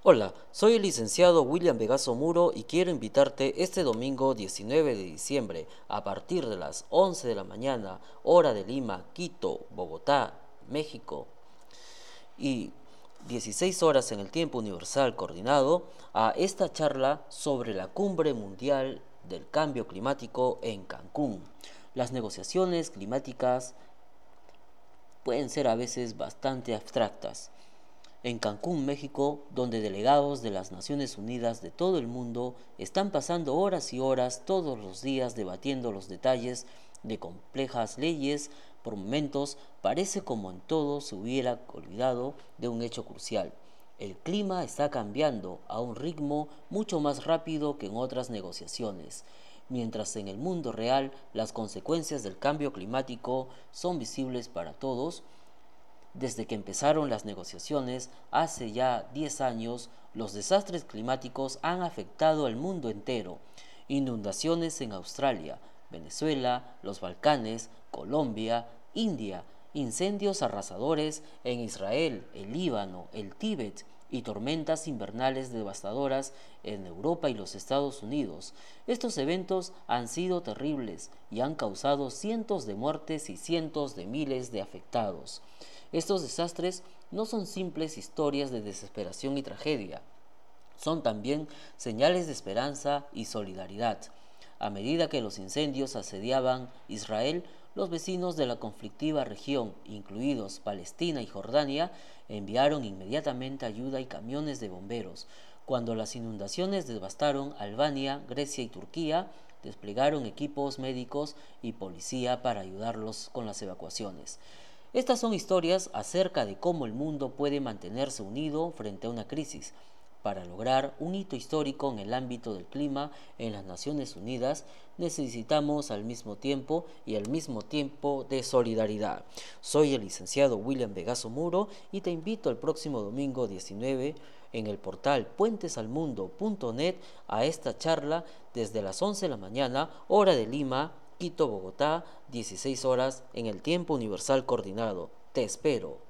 Hola, soy el licenciado William Vegaso Muro y quiero invitarte este domingo 19 de diciembre a partir de las 11 de la mañana, hora de Lima, Quito, Bogotá, México, y 16 horas en el tiempo universal coordinado a esta charla sobre la Cumbre Mundial del Cambio Climático en Cancún. Las negociaciones climáticas pueden ser a veces bastante abstractas. En Cancún, México, donde delegados de las Naciones Unidas de todo el mundo están pasando horas y horas todos los días debatiendo los detalles de complejas leyes, por momentos parece como en todo se hubiera olvidado de un hecho crucial. El clima está cambiando a un ritmo mucho más rápido que en otras negociaciones. Mientras en el mundo real las consecuencias del cambio climático son visibles para todos, desde que empezaron las negociaciones hace ya 10 años, los desastres climáticos han afectado al mundo entero. Inundaciones en Australia, Venezuela, los Balcanes, Colombia, India, incendios arrasadores en Israel, el Líbano, el Tíbet y tormentas invernales devastadoras en Europa y los Estados Unidos. Estos eventos han sido terribles y han causado cientos de muertes y cientos de miles de afectados. Estos desastres no son simples historias de desesperación y tragedia, son también señales de esperanza y solidaridad. A medida que los incendios asediaban Israel, los vecinos de la conflictiva región, incluidos Palestina y Jordania, enviaron inmediatamente ayuda y camiones de bomberos. Cuando las inundaciones devastaron Albania, Grecia y Turquía, desplegaron equipos médicos y policía para ayudarlos con las evacuaciones. Estas son historias acerca de cómo el mundo puede mantenerse unido frente a una crisis. Para lograr un hito histórico en el ámbito del clima en las Naciones Unidas, necesitamos al mismo tiempo de solidaridad. Soy el licenciado William Vegaso Muro y te invito el próximo domingo 19 en el portal puentesalmundo.net a esta charla desde las 11 de la mañana, hora de Lima, Quito, Bogotá, 16 horas en el tiempo universal coordinado. Te espero.